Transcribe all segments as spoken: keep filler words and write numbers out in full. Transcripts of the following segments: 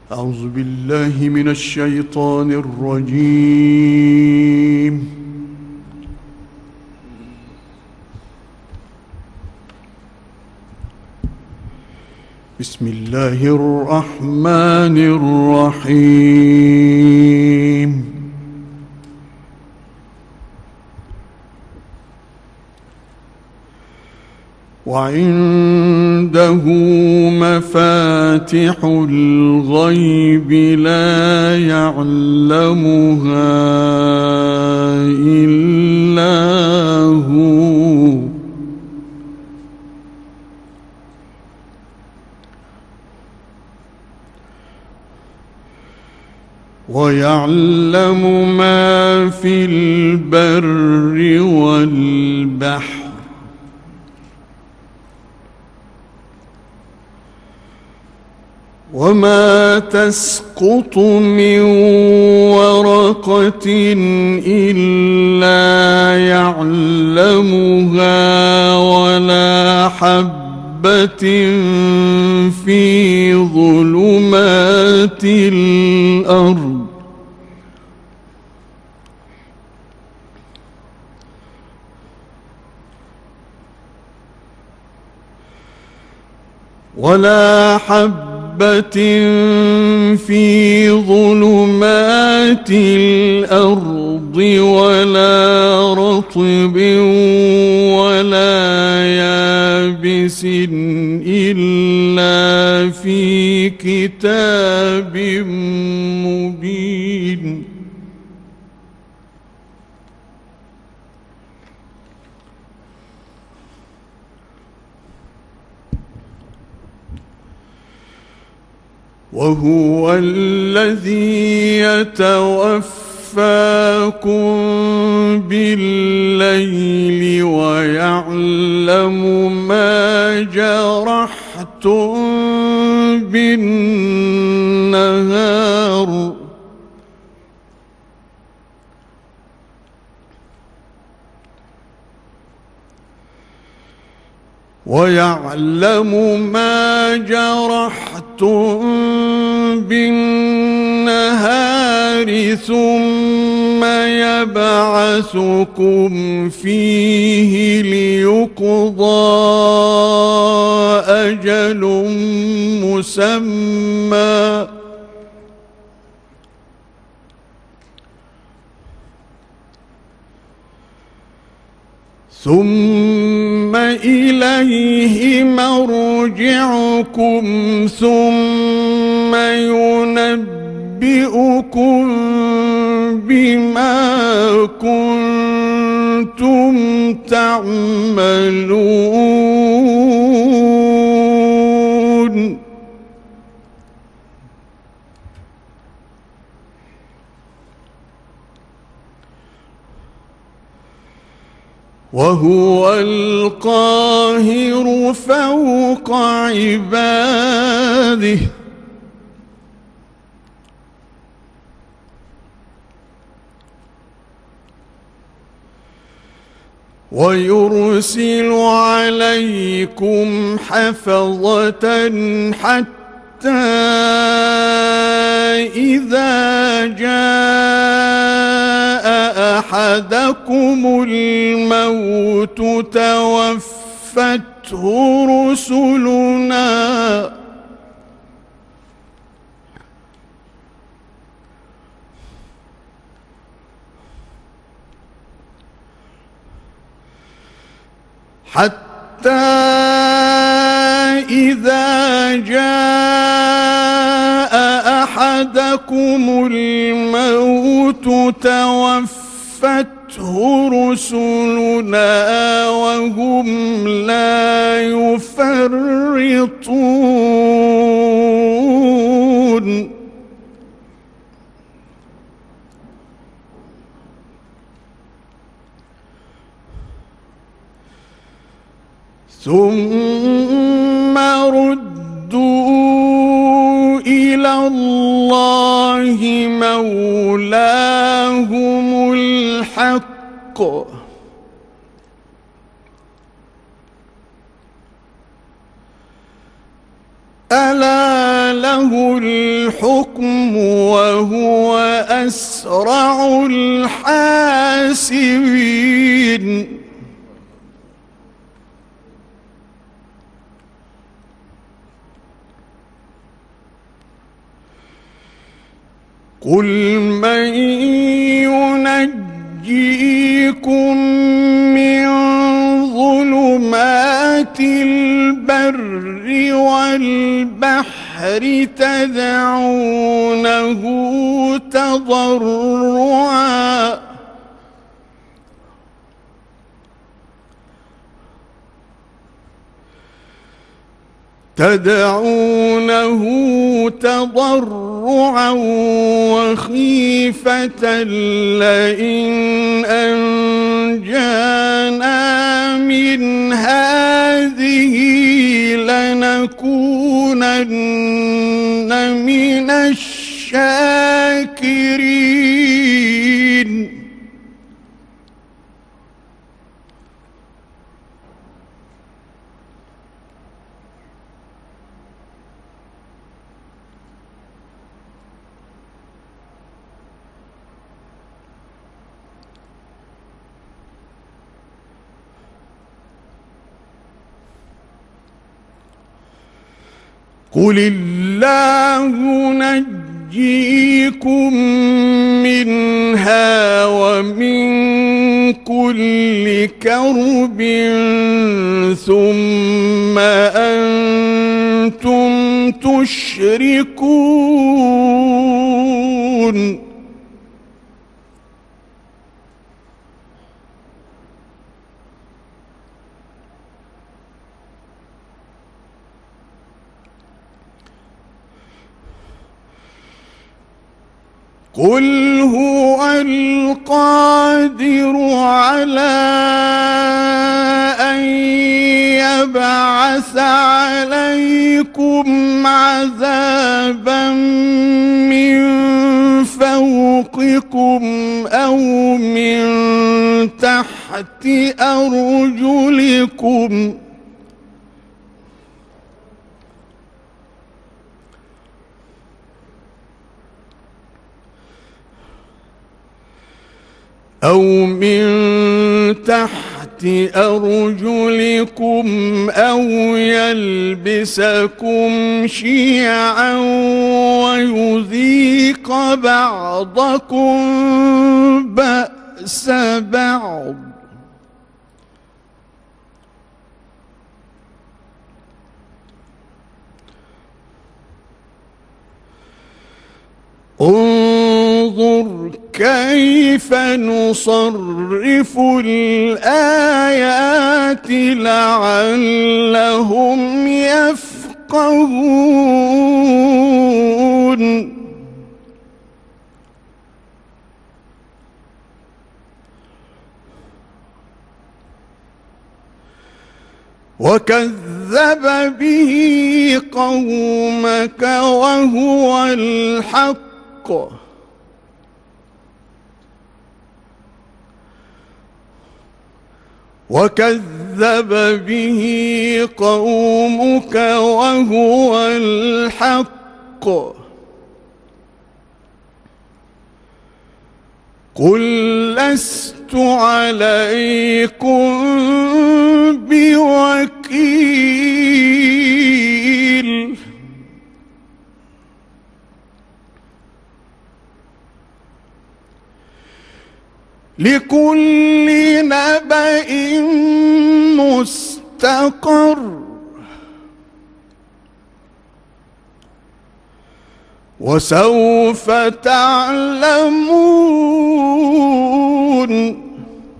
أعوذ بالله من الشيطان الرجيم. بسم الله الرحمن الرحيم. وعنده مفاتح الغيب لا يعلمها إلا هو ويعلم ما في البر والبحر وما تسقط من ورقة إلا يعلمها ولا حبة في ظلمات الأرض ولا حبة في ظلمات الأرض ولا رطب ولا يابس إلا في كتاب مبين. وهو الذي يتوفاكم بالليل ويعلم ما جرحتم بالنهار ويعلم ما جرحتم بالنهار ثم يبعثكم فيه ليقضى أجل مسمى ثم إليه مرجعكم ثم ينبئكم بما كنتم تعملون. وهو القاهر فوق عباده ويرسل عليكم حفظة حتى إذا جاء أحدكم الموت توفته رسلنا حتى إذا جاء أحدكم الموت توفته رسلنا وهم لا يفرطون. ثم ردوا إلى الله مولاهم الحق ألا له الحكم وهو أسرع الحاسبين قل من ينجيكم من ظلمات البر والبحر تدعونه تضرعا تدعونه تضرعا وخيفة لئن أنجانا من هذه لنكونن من الشاكرين قل الله ينجيكم منها ومن كل كرب ثم أنتم تشركون قل هو القادر على أن يبعث عليكم عذابا من فوقكم أو من تحت أرجلكم أو من تحت أرجلكم أو يلبسكم شيعا ويذيق بعضكم بأس بعض انظر كيف نصرف الآيات لعلهم يفقهون وكذب به قومك وهو الحق وكذب به قومك وهو الحق قل لست عليكم بوكيل لكل نبأ مستقر وسوف تعلمون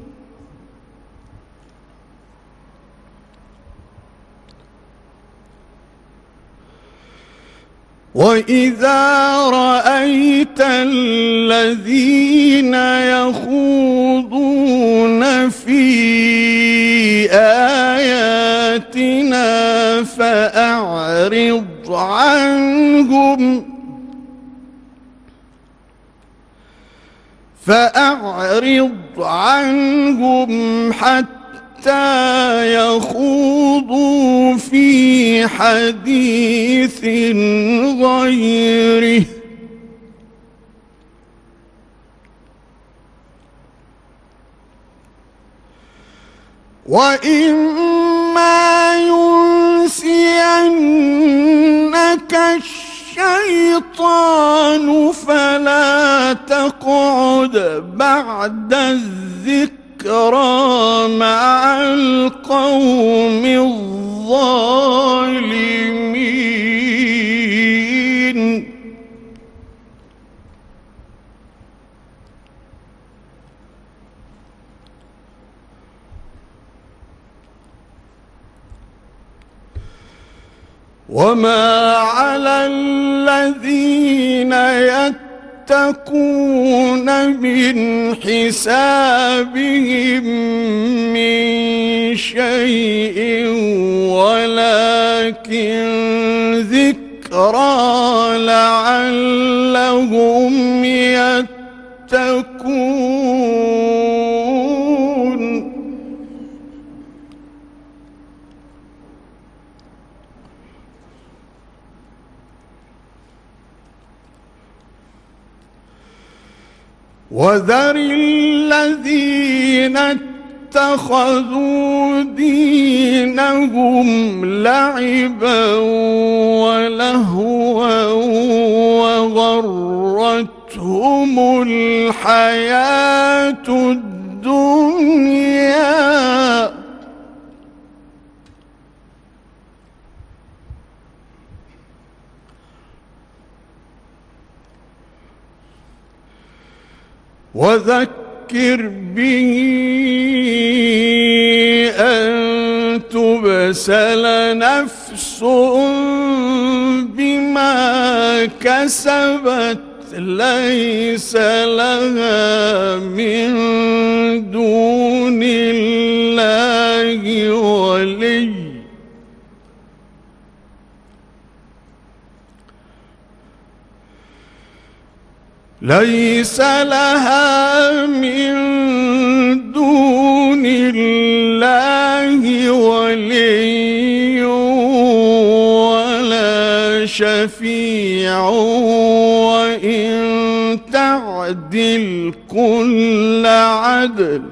وإذا رأيت الذين يخوضون في آياتنا فأعرض عنهم فأعرض عنهم حتى حتى يخوضوا في حديث غيره وإما ينسينك الشيطان فلا تقعد بعد الذكرى مع القوم الظالمين. وما على الذين يتقون من حسابهم من شيء ولكن ذكرى لعلهم يتقون. وذر الذين اتخذوا دينهم لعبا ولهوا وغرتهم الحياة الدنيا وذكر به أن تبسل نفس بما كسبت ليس لها من دون الله ولي ليس لها من دون الله ولي ولا شفيع وإن تعدل كل عدل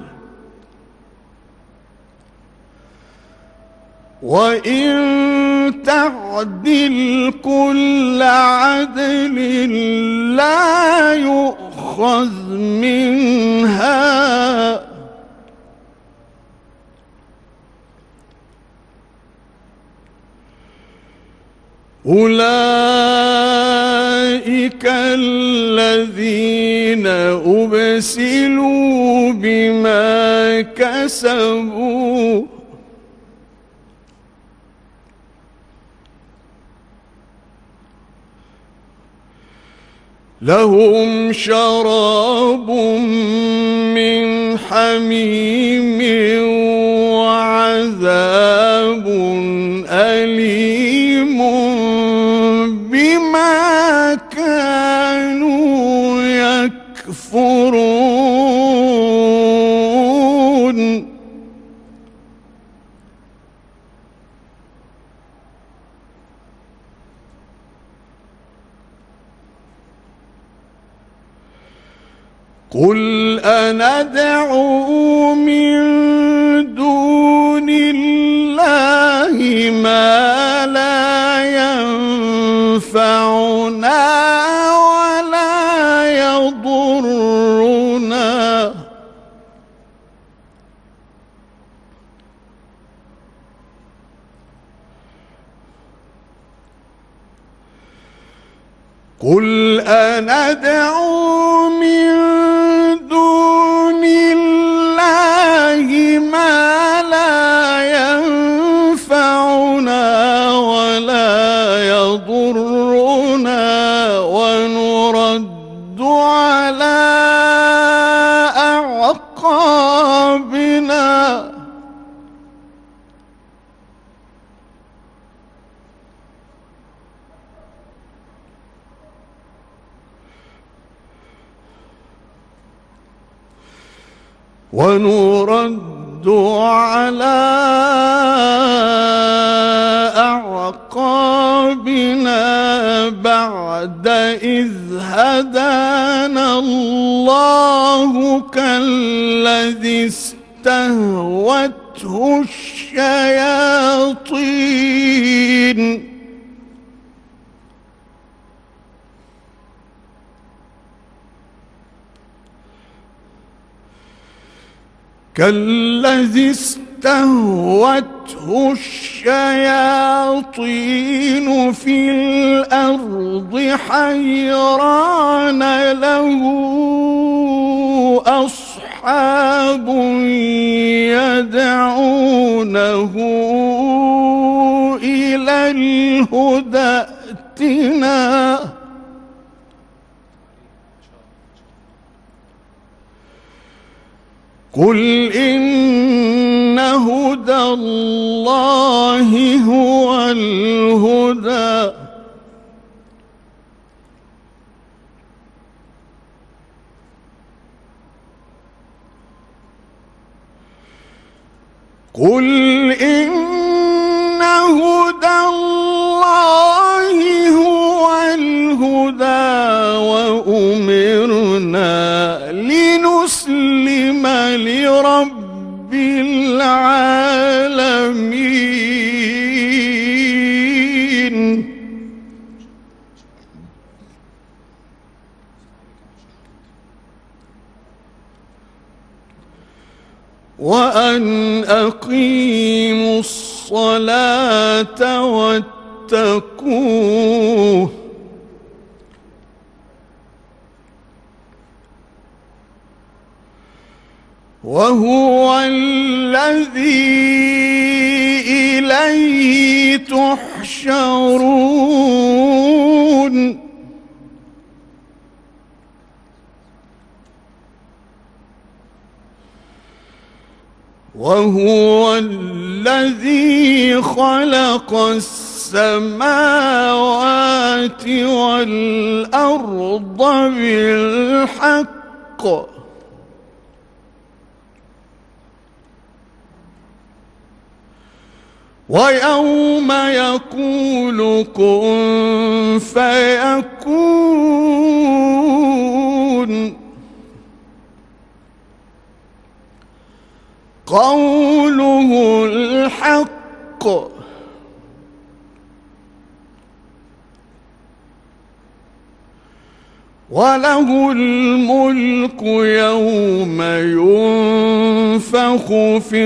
وإن تعدل كل عدل لا يؤخذ منها أولئك الذين أبسلوا بما كسبوا لهم شراب من حميم وعذاب أليم بما كانوا يكفرون. قل أندعو من دون الله ما لا ينفعنا ولا يضرنا قل أندعو من دون الله ما لا ينفعنا ولا يضرنا ونرد على أعقابنا ونرد على أعقابنا بعد إذ هدانا الله كالذي استهوته الشياطين كالذي استهوته الشياطين في الأرض حيران له أصحاب يدعونه إلى الهدى ائتنا قل إن هدى الله هو الهدى قل إن هدى الله هو الهدى وأمرنا لنسلم لرب العالمين وأن أقيموا الصلاة واتقوه وهو الذي إليه تحشرون وهو الذي خلق السماوات والأرض بالحق ويوم يقول كن فيكون قوله الحق وله الملك يوم ينفخ في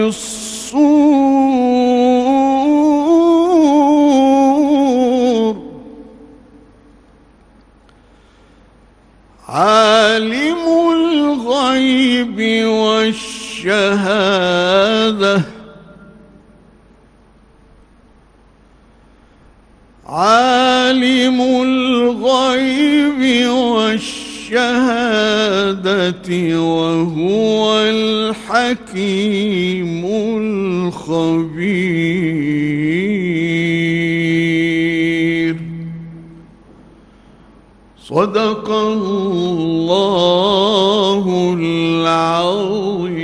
الصور عالم الغيب والشهادة عالم الغيب والشهادة وهو الحكيم الخبير صدق الله العظيم.